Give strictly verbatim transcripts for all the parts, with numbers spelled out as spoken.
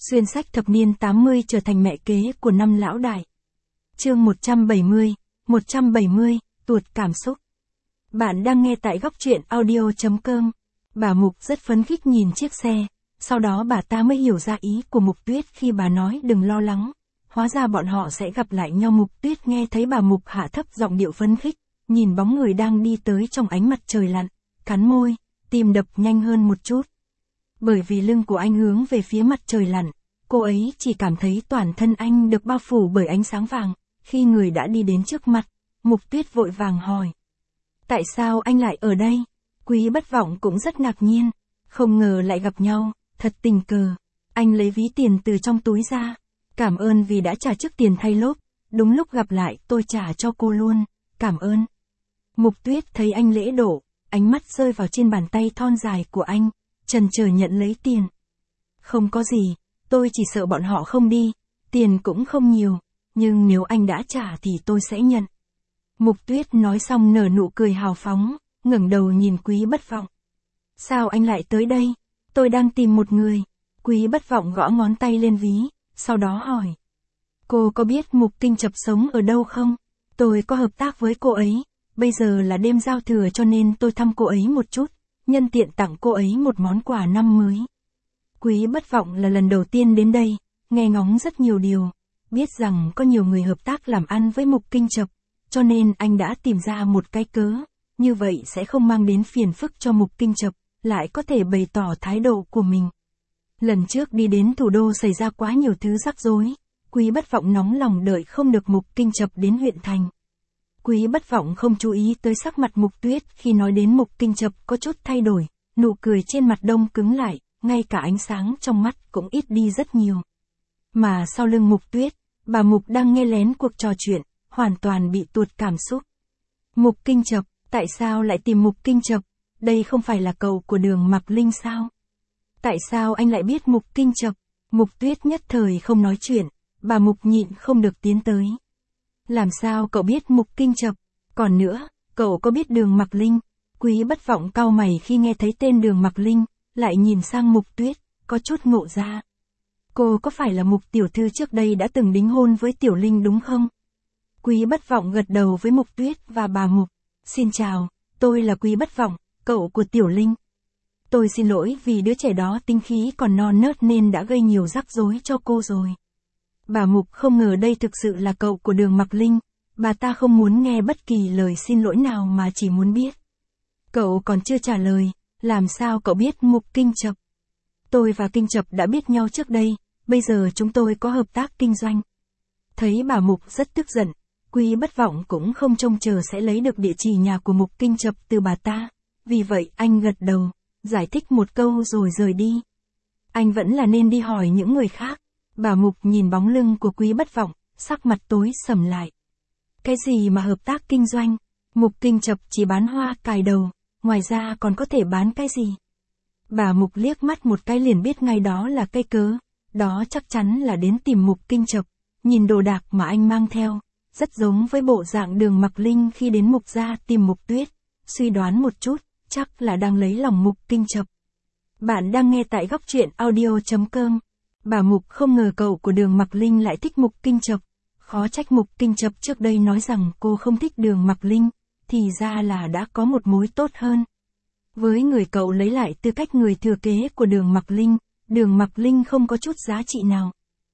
Xuyên sách thập niên tám mươi trở thành mẹ kế của năm lão đại. Chương một trăm bảy mươi, một trăm bảy mươi, tuột cảm xúc. Bạn đang nghe tại góc truyện audio chấm com. Bà Mục rất phấn khích nhìn chiếc xe, sau đó bà ta mới hiểu ra ý của Mục Tuyết khi bà nói đừng lo lắng. Hóa ra bọn họ sẽ gặp lại nhau. Mục Tuyết nghe thấy bà Mục hạ thấp giọng điệu phấn khích, nhìn bóng người đang đi tới trong ánh mặt trời lặn, cắn môi, tim đập nhanh hơn một chút. Bởi vì lưng của anh hướng về phía mặt trời lặn, cô ấy chỉ cảm thấy toàn thân anh được bao phủ bởi ánh sáng vàng. Khi người đã đi đến trước mặt, Mục Tuyết vội vàng hỏi. Tại sao anh lại ở đây? Quý Bất Vọng cũng rất ngạc nhiên, không ngờ lại gặp nhau, thật tình cờ. Anh lấy ví tiền từ trong túi ra, cảm ơn vì đã trả trước tiền thay lốp, đúng lúc gặp lại tôi trả cho cô luôn, cảm ơn. Mục Tuyết thấy anh lễ độ, ánh mắt rơi vào trên bàn tay thon dài của anh, chần chờ nhận lấy tiền. Không có gì, tôi chỉ sợ bọn họ không đi, tiền cũng không nhiều, nhưng nếu anh đã trả thì tôi sẽ nhận. Mục Tuyết nói xong nở nụ cười hào phóng, ngẩng đầu nhìn Quý Bất Vọng. Sao anh lại tới đây? Tôi đang tìm một người. Quý Bất Vọng gõ ngón tay lên ví, sau đó hỏi. Cô có biết Mục Kinh Chập sống ở đâu không? Tôi có hợp tác với cô ấy, bây giờ là đêm giao thừa cho nên tôi thăm cô ấy một chút, nhân tiện tặng cô ấy một món quà năm mới. Quý Bất Vọng là lần đầu tiên đến đây, nghe ngóng rất nhiều điều, biết rằng có nhiều người hợp tác làm ăn với Mục Kinh Chập, cho nên anh đã tìm ra một cái cớ, như vậy sẽ không mang đến phiền phức cho Mục Kinh Chập, lại có thể bày tỏ thái độ của mình. Lần trước đi đến thủ đô xảy ra quá nhiều thứ rắc rối, Quý Bất Vọng nóng lòng đợi không được Mục Kinh Chập đến huyện thành. Quý Bất Vọng không chú ý tới sắc mặt Mục Tuyết khi nói đến Mục Kinh Chập có chút thay đổi, nụ cười trên mặt đông cứng lại, ngay cả ánh sáng trong mắt cũng ít đi rất nhiều. Mà sau lưng Mục Tuyết, bà Mục đang nghe lén cuộc trò chuyện, hoàn toàn bị tuột cảm xúc. Mục Kinh Chập, tại sao lại tìm Mục Kinh Chập? Đây không phải là cậu của Đường Mặc Linh sao? Tại sao anh lại biết Mục Kinh Chập? Mục Tuyết nhất thời không nói chuyện, bà Mục nhịn không được tiến tới. Làm sao cậu biết Mục Kinh Chập? Còn nữa, cậu có biết Đường Mặc Linh? Quý Bất Vọng cau mày khi nghe thấy tên Đường Mặc Linh, lại nhìn sang Mục Tuyết, có chút ngộ ra. Cô có phải là Mục tiểu thư trước đây đã từng đính hôn với Tiểu Linh đúng không? Quý Bất Vọng gật đầu với Mục Tuyết và bà Mục. Xin chào, tôi là Quý Bất Vọng, cậu của Tiểu Linh. Tôi xin lỗi vì đứa trẻ đó tinh khí còn non nớt nên đã gây nhiều rắc rối cho cô rồi. Bà Mục không ngờ đây thực sự là cậu của Đường Mặc Linh, bà ta không muốn nghe bất kỳ lời xin lỗi nào mà chỉ muốn biết. Cậu còn chưa trả lời, làm sao cậu biết Mục Kinh Chập? Tôi và Kinh Chập đã biết nhau trước đây, bây giờ chúng tôi có hợp tác kinh doanh. Thấy bà Mục rất tức giận, Quý Bất Vọng cũng không trông chờ sẽ lấy được địa chỉ nhà của Mục Kinh Chập từ bà ta, vì vậy anh gật đầu, giải thích một câu rồi rời đi. Anh vẫn là nên đi hỏi những người khác. Bà Mục nhìn bóng lưng của Quý Bất Vọng, sắc mặt tối sầm lại. Cái gì mà hợp tác kinh doanh? Mục Kinh Chập chỉ bán hoa cài đầu, ngoài ra còn có thể bán cái gì? Bà Mục liếc mắt một cái liền biết ngay đó là cây cớ, đó chắc chắn là đến tìm Mục Kinh Chập, nhìn đồ đạc mà anh mang theo, rất giống với bộ dạng Đường Mặc Linh khi đến Mục gia tìm Mục Tuyết, suy đoán một chút, chắc là đang lấy lòng Mục Kinh Chập. Bạn đang nghe tại góc truyện audio chấm com. Bà Mục không ngờ cậu của Đường Mặc Linh lại thích Mục Kinh Chập, khó trách Mục Kinh Chập trước đây nói rằng cô không thích Đường Mặc Linh, thì ra là đã có một mối tốt hơn. Với người cậu lấy lại tư cách người thừa kế của Đường Mặc Linh, Đường Mặc Linh không có chút giá trị nào.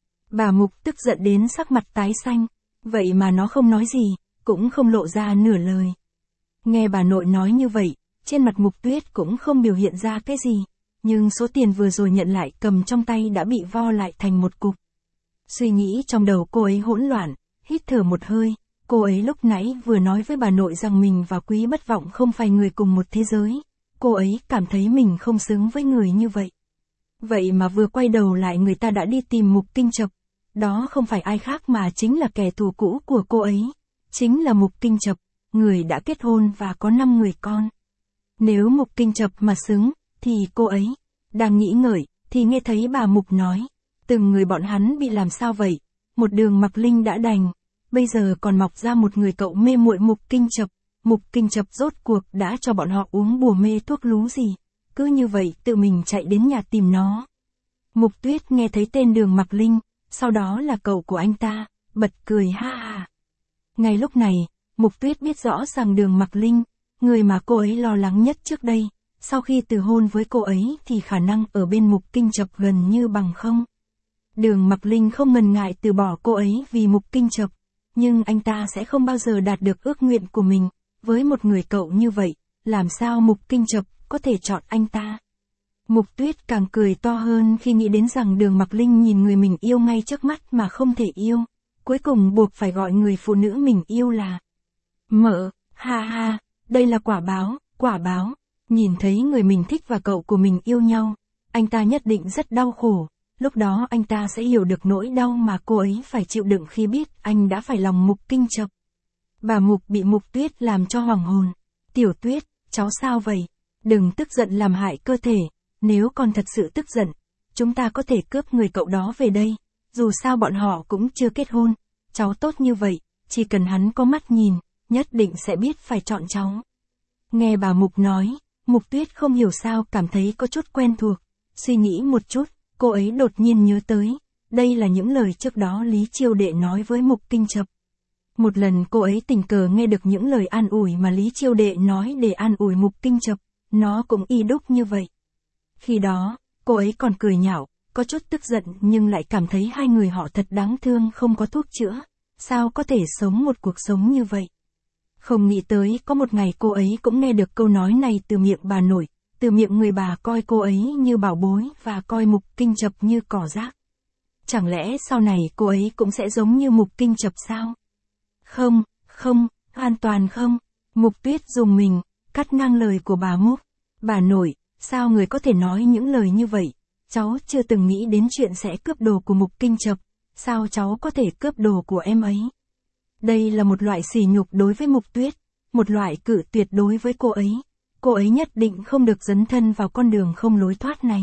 Bà Mục tức giận đến sắc mặt tái xanh, vậy mà nó không nói gì, cũng không lộ ra nửa lời. Nghe bà nội nói như vậy, trên mặt Mục Tuyết cũng không biểu hiện ra cái gì. Nhưng số tiền vừa rồi nhận lại cầm trong tay đã bị vo lại thành một cục. Suy nghĩ trong đầu cô ấy hỗn loạn, hít thở một hơi, cô ấy lúc nãy vừa nói với bà nội rằng mình và Quý Bất Vọng không phải người cùng một thế giới, cô ấy cảm thấy mình không xứng với người như vậy. Vậy mà vừa quay đầu lại người ta đã đi tìm Mục Kinh Chập, đó không phải ai khác mà chính là kẻ thù cũ của cô ấy, chính là Mục Kinh Chập, người đã kết hôn và có năm người con. Nếu Mục Kinh Chập mà xứng, thì cô ấy đang nghĩ ngợi, thì nghe thấy bà Mục nói, từng người bọn hắn bị làm sao vậy? Một Đường Mặc Linh đã đành, bây giờ còn mọc ra một người cậu mê muội Mục Kinh Chập, Mục Kinh Chập rốt cuộc đã cho bọn họ uống bùa mê thuốc lú gì, cứ như vậy tự mình chạy đến nhà tìm nó. Mục Tuyết nghe thấy tên Đường Mặc Linh, sau đó là cậu của anh ta, bật cười ha ha. Ngay lúc này, Mục Tuyết biết rõ rằng Đường Mặc Linh, người mà cô ấy lo lắng nhất trước đây, sau khi từ hôn với cô ấy thì khả năng ở bên Mục Kinh Chập gần như bằng không. Đường Mặc Linh không ngần ngại từ bỏ cô ấy vì Mục Kinh Chập, nhưng anh ta sẽ không bao giờ đạt được ước nguyện của mình, với một người cậu như vậy, làm sao Mục Kinh Chập có thể chọn anh ta. Mục Tuyết càng cười to hơn khi nghĩ đến rằng Đường Mặc Linh nhìn người mình yêu ngay trước mắt mà không thể yêu, cuối cùng buộc phải gọi người phụ nữ mình yêu là mợ, ha ha, đây là quả báo, quả báo. Nhìn thấy người mình thích và cậu của mình yêu nhau, anh ta nhất định rất đau khổ, lúc đó anh ta sẽ hiểu được nỗi đau mà cô ấy phải chịu đựng khi biết anh đã phải lòng Mục Kinh Chập. Bà Mục bị Mục Tuyết làm cho hoảng hồn. Tiểu Tuyết, cháu sao vậy? Đừng tức giận làm hại cơ thể, nếu con thật sự tức giận, chúng ta có thể cướp người cậu đó về đây, dù sao bọn họ cũng chưa kết hôn, cháu tốt như vậy, chỉ cần hắn có mắt nhìn, nhất định sẽ biết phải chọn cháu. Nghe bà Mục nói, Mục Tuyết không hiểu sao cảm thấy có chút quen thuộc, suy nghĩ một chút, cô ấy đột nhiên nhớ tới, đây là những lời trước đó Lý Chiêu Đệ nói với Mục Kinh Chập. Một lần cô ấy tình cờ nghe được những lời an ủi mà Lý Chiêu Đệ nói để an ủi Mục Kinh Chập, nó cũng y đúc như vậy. Khi đó, cô ấy còn cười nhạo, có chút tức giận nhưng lại cảm thấy hai người họ thật đáng thương không có thuốc chữa, sao có thể sống một cuộc sống như vậy. Không nghĩ tới có một ngày cô ấy cũng nghe được câu nói này từ miệng bà nội, từ miệng người bà coi cô ấy như bảo bối và coi Mục Kinh Chập như cỏ rác. Chẳng lẽ sau này cô ấy cũng sẽ giống như Mục Kinh Chập sao? Không, không, hoàn toàn không. Mục Tuyết dùng mình, cắt ngang lời của bà Mục. Bà nội, sao người có thể nói những lời như vậy? Cháu chưa từng nghĩ đến chuyện sẽ cướp đồ của Mục Kinh Chập, sao cháu có thể cướp đồ của em ấy? Đây là một loại sỉ nhục đối với Mục Tuyết, một loại cự tuyệt đối với cô ấy. Cô ấy nhất định không được dấn thân vào con đường không lối thoát này.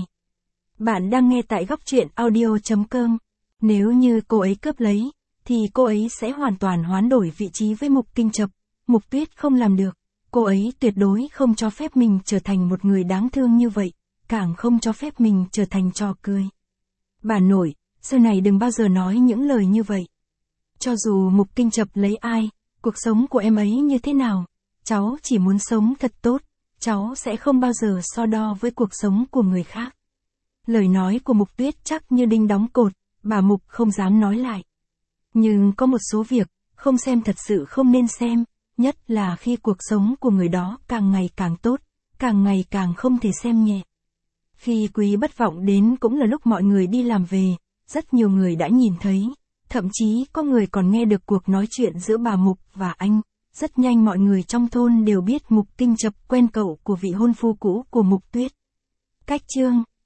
Bạn đang nghe tại góc truyện audio chấm com. Nếu như cô ấy cướp lấy, thì cô ấy sẽ hoàn toàn hoán đổi vị trí với Mục Kinh Chập. Mục Tuyết không làm được. Cô ấy tuyệt đối không cho phép mình trở thành một người đáng thương như vậy, càng không cho phép mình trở thành trò cười. Bà nội, sau này đừng bao giờ nói những lời như vậy. Cho dù Mục Kinh Chập lấy ai, cuộc sống của em ấy như thế nào, cháu chỉ muốn sống thật tốt, cháu sẽ không bao giờ so đo với cuộc sống của người khác. Lời nói của Mục Tuyết chắc như đinh đóng cột, bà Mục không dám nói lại. Nhưng có một số việc, không xem thật sự không nên xem, nhất là khi cuộc sống của người đó càng ngày càng tốt, càng ngày càng không thể xem nhẹ. Khi Quý Bất Vọng đến cũng là lúc mọi người đi làm về, rất nhiều người đã nhìn thấy, thậm chí có người còn nghe được cuộc nói chuyện giữa bà Mục và anh. Rất nhanh mọi người trong thôn đều biết Mục Kinh Chập quen cậu của vị hôn phu cũ của Mục Tuyết. Cách chương